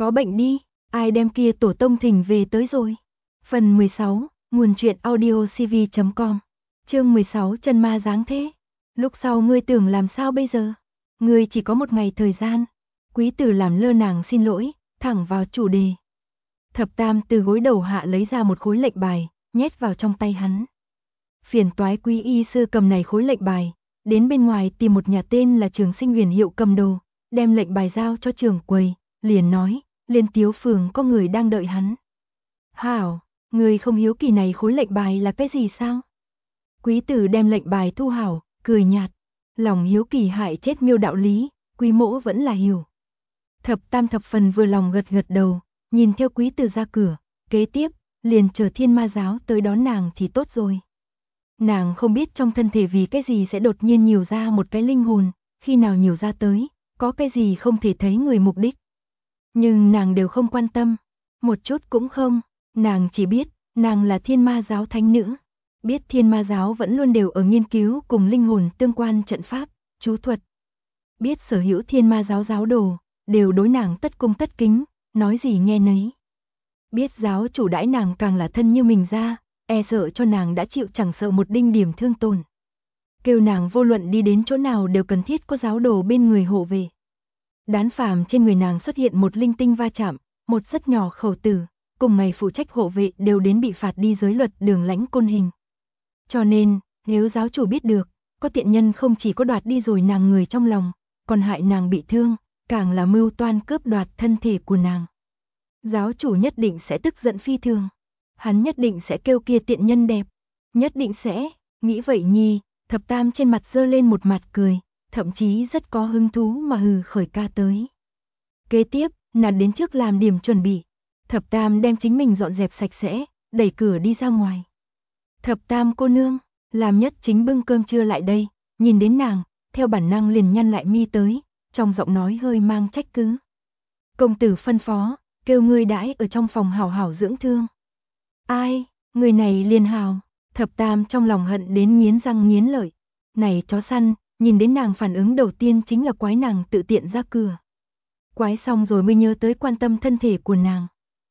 Có bệnh đi, ai đem kia tổ tông thỉnh về tới rồi. Phần 16, nguồn truyện audio cv.com. Chương 16, chân ma dáng thế. Lúc sau ngươi tưởng làm sao bây giờ? Ngươi chỉ có một ngày thời gian. Quý tử làm lơ nàng xin lỗi, thẳng vào chủ đề. Thập Tam từ gối đầu hạ lấy ra một khối lệnh bài, nhét vào trong tay hắn. Phiền toái quý y sư cầm này khối lệnh bài, đến bên ngoài tìm một nhà tên là Trường Sinh Huyền Hiệu cầm đồ, đem lệnh bài giao cho trưởng quầy, liền nói, Liên Tiếu phường có người đang đợi hắn. Hảo, người không hiếu kỳ này khối lệnh bài là cái gì sao? Quý tử đem lệnh bài thu hảo, cười nhạt, lòng hiếu kỳ hại chết miêu đạo lý, quý mỗ vẫn là hiểu. Thập Tam thập phần vừa lòng gật gật đầu, nhìn theo quý tử ra cửa, kế tiếp, liền chờ Thiên Ma giáo tới đón nàng thì tốt rồi. Nàng không biết trong thân thể vì cái gì sẽ đột nhiên nhiều ra một cái linh hồn, khi nào nhiều ra tới, có cái gì không thể thấy người mục đích. Nhưng nàng đều không quan tâm, một chút cũng không, nàng chỉ biết, nàng là Thiên Ma giáo thánh nữ. Biết Thiên Ma giáo vẫn luôn đều ở nghiên cứu cùng linh hồn tương quan trận pháp, chú thuật. Biết sở hữu Thiên Ma giáo giáo đồ, đều đối nàng tất cung tất kính, nói gì nghe nấy. Biết giáo chủ đãi nàng càng là thân như mình ra, e sợ cho nàng đã chịu chẳng sợ một đinh điểm thương tổn. Kêu nàng vô luận đi đến chỗ nào đều cần thiết có giáo đồ bên người hộ về. Đán phàm trên người nàng xuất hiện một linh tinh va chạm, một rất nhỏ khẩu tử, cùng ngày phụ trách hộ vệ đều đến bị phạt đi giới luật đường lãnh côn hình. Cho nên, nếu giáo chủ biết được, có tiện nhân không chỉ có đoạt đi rồi nàng người trong lòng, còn hại nàng bị thương, càng là mưu toan cướp đoạt thân thể của nàng. Giáo chủ nhất định sẽ tức giận phi thường. Hắn nhất định sẽ kêu kia tiện nhân đẹp. Nhất định sẽ, nghĩ vậy nhi, Thập Tam trên mặt giơ lên một mặt cười, thậm chí rất có hứng thú mà hừ khởi ca tới. Kế tiếp, nàng đến trước làm điểm chuẩn bị. Thập Tam đem chính mình dọn dẹp sạch sẽ, đẩy cửa đi ra ngoài. Thập Tam cô nương, làm Nhất Chính bưng cơm trưa lại đây, nhìn đến nàng, theo bản năng liền nhăn lại mi tới, trong giọng nói hơi mang trách cứ. Công tử phân phó, kêu ngươi đãi ở trong phòng hảo hảo dưỡng thương. Ai, người này liền hào, Thập Tam trong lòng hận đến nghiến răng nghiến lợi. Này chó săn, nhìn đến nàng phản ứng đầu tiên chính là quái nàng tự tiện ra cửa. Quái xong rồi mới nhớ tới quan tâm thân thể của nàng.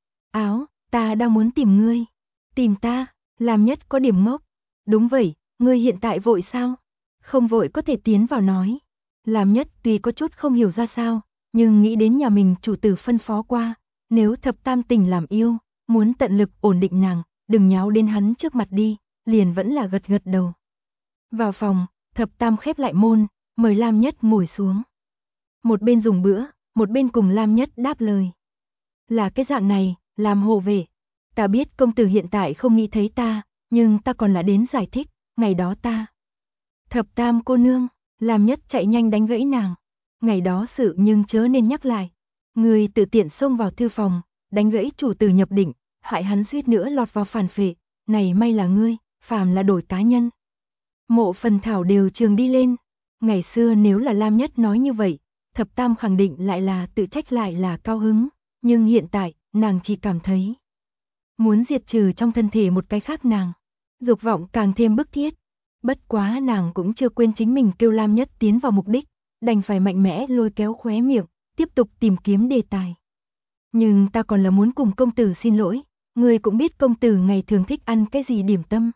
Áo, ta đang muốn tìm ngươi. Tìm ta, làm Nhất có điểm ngốc. Đúng vậy, ngươi hiện tại vội sao? Không vội có thể tiến vào nói. Làm Nhất tuy có chút không hiểu ra sao, nhưng nghĩ đến nhà mình chủ tử phân phó qua, nếu Thập Tam tình làm yêu, muốn tận lực ổn định nàng, đừng nháo đến hắn trước mặt đi, liền vẫn là gật gật đầu. Vào phòng, Thập Tam khép lại môn, mời Lam Nhất ngồi xuống. Một bên dùng bữa, một bên cùng Lam Nhất đáp lời. Là cái dạng này, làm hộ vệ. Ta biết công tử hiện tại không nghĩ thấy ta, nhưng ta còn là đến giải thích, ngày đó ta. Thập Tam cô nương, Lam Nhất chạy nhanh đánh gãy nàng. Ngày đó sự nhưng chớ nên nhắc lại. Người tự tiện xông vào thư phòng, đánh gãy chủ tử nhập định, hại hắn suýt nữa lọt vào phản phệ, này may là ngươi, phàm là đổi cá nhân. Mộ Phần Thảo đều trường đi lên. Ngày xưa nếu là Lam Nhất nói như vậy, Thập Tam khẳng định lại là tự trách lại là cao hứng, nhưng hiện tại, nàng chỉ cảm thấy muốn diệt trừ trong thân thể một cái khác nàng, dục vọng càng thêm bức thiết. Bất quá nàng cũng chưa quên chính mình kêu Lam Nhất tiến vào mục đích, đành phải mạnh mẽ lôi kéo khóe miệng, tiếp tục tìm kiếm đề tài. Nhưng ta còn là muốn cùng công tử xin lỗi, người cũng biết công tử ngày thường thích ăn cái gì điểm tâm.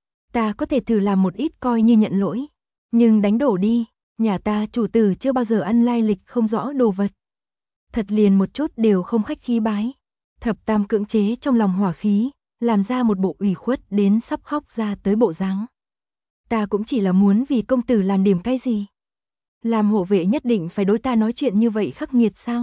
Ta có thể thử làm một ít coi như nhận lỗi, nhưng đánh đổ đi, nhà ta chủ tử chưa bao giờ ăn lai lịch không rõ đồ vật. Thật liền một chút đều không khách khí bái. Thập Tam cưỡng chế trong lòng hỏa khí, làm ra một bộ ủy khuất đến sắp khóc ra tới bộ dáng. Ta cũng chỉ là muốn vì công tử làm điểm cái gì. Làm hộ vệ nhất định phải đối ta nói chuyện như vậy khắc nghiệt sao?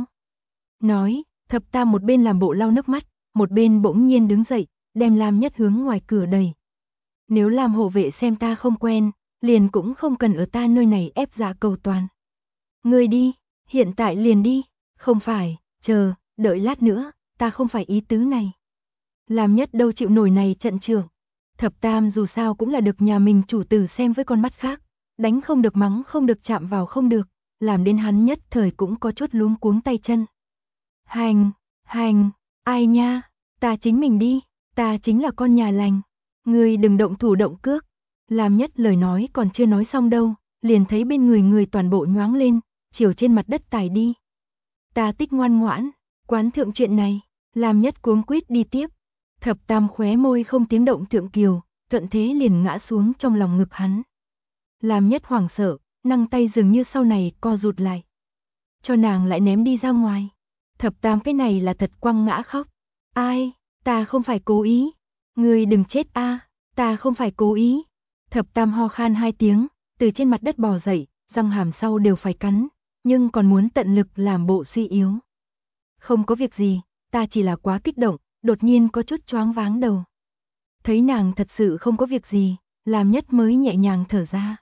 Nói, Thập Tam một bên làm bộ lau nước mắt, một bên bỗng nhiên đứng dậy, đem Lam Nhất hướng ngoài cửa đẩy. Nếu làm hộ vệ xem ta không quen, liền cũng không cần ở ta nơi này ép dạ cầu toàn. Ngươi đi, hiện tại liền đi, không phải, chờ, đợi lát nữa, ta không phải ý tứ này. Lam Nhất đâu chịu nổi này trận trưởng. Thập Tam dù sao cũng là được nhà mình chủ tử xem với con mắt khác, đánh không được mắng không được chạm vào không được, làm đến hắn nhất thời cũng có chút luống cuống tay chân. Hành, ai nha, ta chính mình đi, ta chính là con nhà lành, ngươi đừng động thủ động cước. Lam Nhất lời nói còn chưa nói xong đâu, liền thấy bên người toàn bộ nhoáng lên, chiều trên mặt đất tải đi. Ta tích ngoan ngoãn, Quán thượng chuyện này, Lam Nhất cuống quýt đi tiếp. Thập Tam khóe môi không tiếng động thượng kiều, thuận thế liền ngã xuống trong lòng ngực hắn. Lam Nhất hoảng sợ, năng tay dường như sau này co rụt lại. Cho nàng lại ném đi ra ngoài. Thập Tam cái này là thật quăng ngã khóc. Ai, ta không phải cố ý. Ngươi đừng chết a, ta không phải cố ý. Thập Tam ho khan 2 tiếng, từ trên mặt đất bò dậy, răng hàm sau đều phải cắn, nhưng còn muốn tận lực làm bộ suy yếu. Không có việc gì, ta chỉ là quá kích động, đột nhiên có chút choáng váng đầu. Thấy nàng thật sự không có việc gì, Lam Nhất mới nhẹ nhàng thở ra.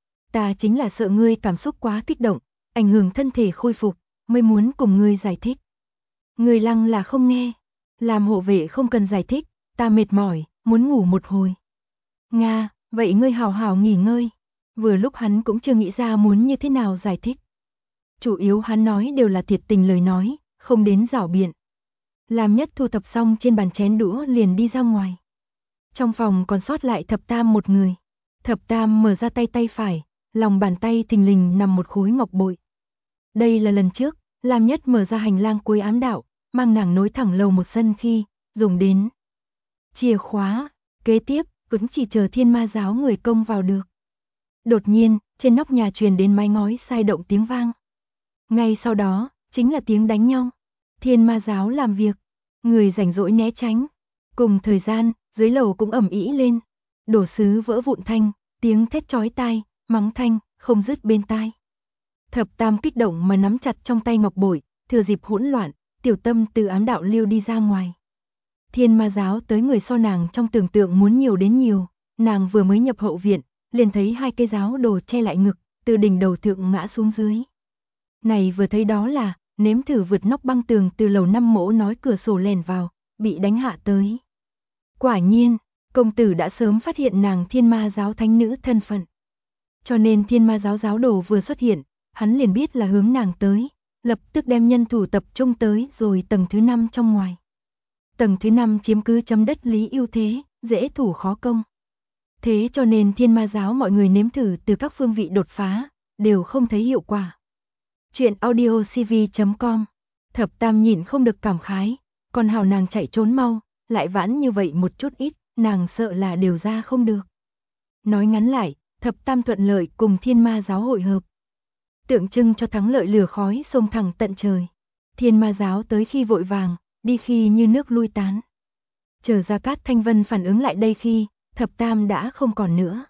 Ta chính là sợ ngươi cảm xúc quá kích động, ảnh hưởng thân thể khôi phục, mới muốn cùng ngươi giải thích. Ngươi lăng là không nghe, làm hộ vệ không cần giải thích, ta mệt mỏi, muốn ngủ một hồi. Nga, vậy ngươi hào hào nghỉ ngơi. Vừa lúc hắn cũng chưa nghĩ ra muốn như thế nào giải thích. Chủ yếu hắn nói đều là thiệt tình lời nói, không đến giảo biện. Lam Nhất thu thập xong trên bàn chén đũa liền đi ra ngoài. Trong phòng còn sót lại Thập Tam một người. Thập Tam mở ra tay phải, lòng bàn tay thình lình nằm một khối ngọc bội. Đây là lần trước, Lam Nhất mở ra hành lang cuối ám đạo, mang nàng nối thẳng lầu một sân khi dùng đến chìa khóa. Kế tiếp, cũng chỉ chờ Thiên Ma giáo người công vào được. Đột nhiên, trên nóc nhà truyền đến mái ngói sai động tiếng vang. Ngay sau đó, chính là tiếng đánh nhau. Thiên Ma giáo làm việc, người rảnh rỗi né tránh. Cùng thời gian, dưới lầu cũng ầm ĩ lên. Đổ sứ vỡ vụn thanh, tiếng thét chói tai, mắng thanh, không dứt bên tai. Thập Tam kích động mà nắm chặt trong tay ngọc bội, thừa dịp hỗn loạn, tiểu tâm từ ám đạo lưu đi ra ngoài. Thiên Ma giáo tới người so nàng trong tưởng tượng muốn nhiều đến nhiều, nàng vừa mới nhập hậu viện, liền thấy 2 cây giáo đồ che lại ngực, từ đỉnh đầu thượng ngã xuống dưới. Này vừa thấy đó là, nếm thử vượt nóc băng tường từ lầu 5 mỗ nói cửa sổ lèn vào, bị đánh hạ tới. Quả nhiên, công tử đã sớm phát hiện nàng Thiên Ma giáo thánh nữ thân phận. Cho nên Thiên Ma giáo giáo đồ vừa xuất hiện, hắn liền biết là hướng nàng tới, lập tức đem nhân thủ tập trung tới rồi tầng thứ 5 trong ngoài. Tầng thứ 5 chiếm cứ chấm đất lý ưu thế, dễ thủ khó công. Thế cho nên Thiên Ma giáo mọi người nếm thử từ các phương vị đột phá, đều không thấy hiệu quả. Chuyện audiocv.com. Thập Tam nhịn không được cảm khái, còn hào nàng chạy trốn mau, lại vãn như vậy một chút ít, nàng sợ là đều ra không được. Nói ngắn lại, Thập Tam thuận lợi cùng Thiên Ma giáo hội hợp. Tượng trưng cho thắng lợi lửa khói xông thẳng tận trời. Thiên Ma giáo tới khi vội vàng, đi khi như nước lui tán. Chờ Gia Cát Thanh Vân phản ứng lại đây khi, Thập Tam đã không còn nữa.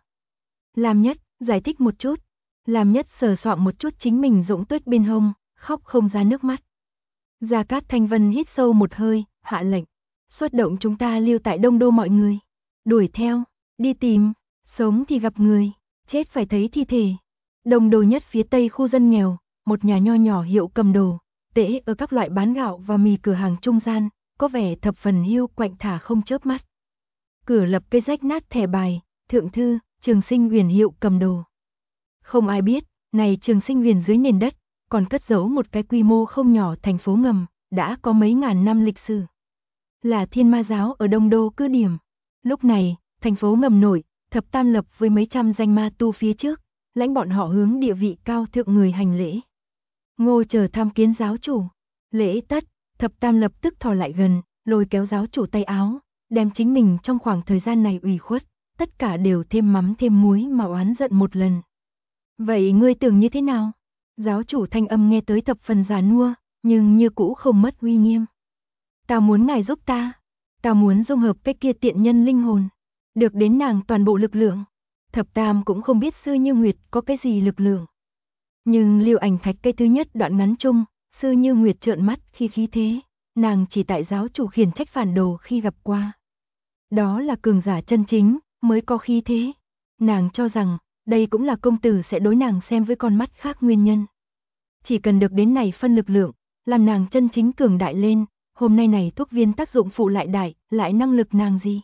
Lam Nhất, giải thích một chút. Lam Nhất sờ soạng một chút chính mình rỗng tuếch bên hông, khóc không ra nước mắt. Gia Cát Thanh Vân hít sâu một hơi, hạ lệnh. Xuất động chúng ta lưu tại Đông Đô mọi người. Đuổi theo, đi tìm, sống thì gặp người, chết phải thấy thi thể. Đông Đô nhất phía tây khu dân nghèo, một nhà nho nhỏ hiệu cầm đồ, tễ ở các loại bán gạo và mì cửa hàng trung gian, có vẻ thập phần hiu quạnh thả không chớp mắt. Cửa lập cây rách nát thẻ bài, thượng thư, Trường Sinh Huyền hiệu cầm đồ. Không ai biết, này Trường Sinh Huyền dưới nền đất, còn cất giấu một cái quy mô không nhỏ thành phố ngầm, đã có mấy ngàn năm lịch sử. Là Thiên Ma giáo ở Đông Đô cứ điểm. Lúc này, thành phố ngầm nổi, Thập Tam lập với mấy trăm danh ma tu phía trước, lãnh bọn họ hướng địa vị cao thượng người hành lễ. Ngô chờ tham kiến giáo chủ. Lễ tất, Thập Tam lập tức thò lại gần, lôi kéo giáo chủ tay áo, đem chính mình trong khoảng thời gian này ủy khuất, tất cả đều thêm mắm thêm muối mà oán giận một lần. Vậy ngươi tưởng như thế nào? Giáo chủ thanh âm nghe tới thập phần già nua, nhưng như cũ không mất uy nghiêm. Ta muốn ngài giúp ta. Ta muốn dung hợp cái kia tiện nhân linh hồn, được đến nàng toàn bộ lực lượng. Thập Tam cũng không biết Sư Như Nguyệt có cái gì lực lượng. Nhưng Liêu Ảnh Thạch cái thứ nhất đoạn ngắn chung, Sư Như Nguyệt trợn mắt khi khí thế, nàng chỉ tại giáo chủ khiển trách phản đồ khi gặp qua. Đó là cường giả chân chính, mới có khí thế. Nàng cho rằng, đây cũng là công tử sẽ đối nàng xem với con mắt khác nguyên nhân. Chỉ cần được đến này phân lực lượng, làm nàng chân chính cường đại lên, hôm nay này thuốc viên tác dụng phụ lại đại, lại năng lực nàng gì?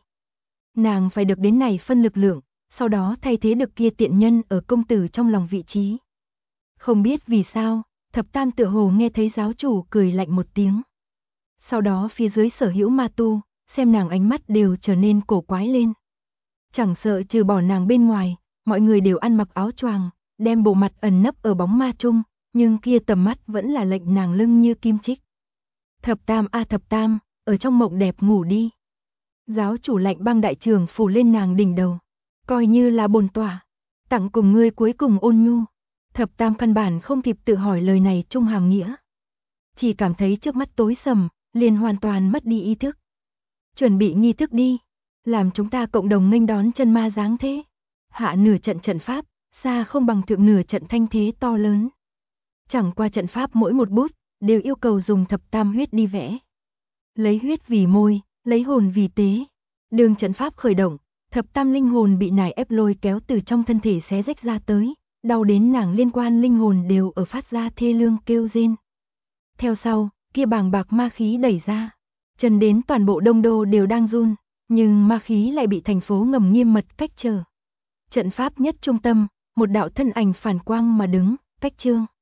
Nàng phải được đến này phân lực lượng, sau đó thay thế được kia tiện nhân ở công tử trong lòng vị trí. Không biết vì sao, Thập Tam tựa hồ nghe thấy giáo chủ cười lạnh một tiếng. Sau đó phía dưới sở hữu ma tu, xem nàng ánh mắt đều trở nên cổ quái lên. Chẳng sợ trừ bỏ nàng bên ngoài, mọi người đều ăn mặc áo choàng, đem bộ mặt ẩn nấp ở bóng ma chung, nhưng kia tầm mắt vẫn là lệnh nàng lưng như kim chích. Thập Tam a Thập Tam, ở trong mộng đẹp ngủ đi. Giáo chủ lạnh băng đại trường phủ lên nàng đỉnh đầu, coi như là bổn tọa, tặng cùng ngươi cuối cùng ôn nhu. Thập Tam căn bản không kịp tự hỏi lời này trung hàm nghĩa, chỉ cảm thấy trước mắt tối sầm, liền hoàn toàn mất đi ý thức. Chuẩn bị nghi thức đi, làm chúng ta cộng đồng nghênh đón chân ma giáng thế. Hạ nửa trận trận pháp, xa không bằng thượng nửa trận thanh thế to lớn. Chẳng qua trận pháp mỗi một bút, đều yêu cầu dùng thập tam huyết đi vẽ. Lấy huyết vì môi, lấy hồn vì tế. Đường trận pháp khởi động, thập tam linh hồn bị nải ép lôi kéo từ trong thân thể xé rách ra tới, đau đến nàng liên quan linh hồn đều ở phát ra thê lương kêu rên. Theo sau, kia bàng bạc ma khí đẩy ra, chân đến toàn bộ Đông Đô đều đang run, nhưng ma khí lại bị thành phố ngầm nghiêm mật cách trở. Trận pháp nhất trung tâm, một đạo thân ảnh phản quang mà đứng, cách trương.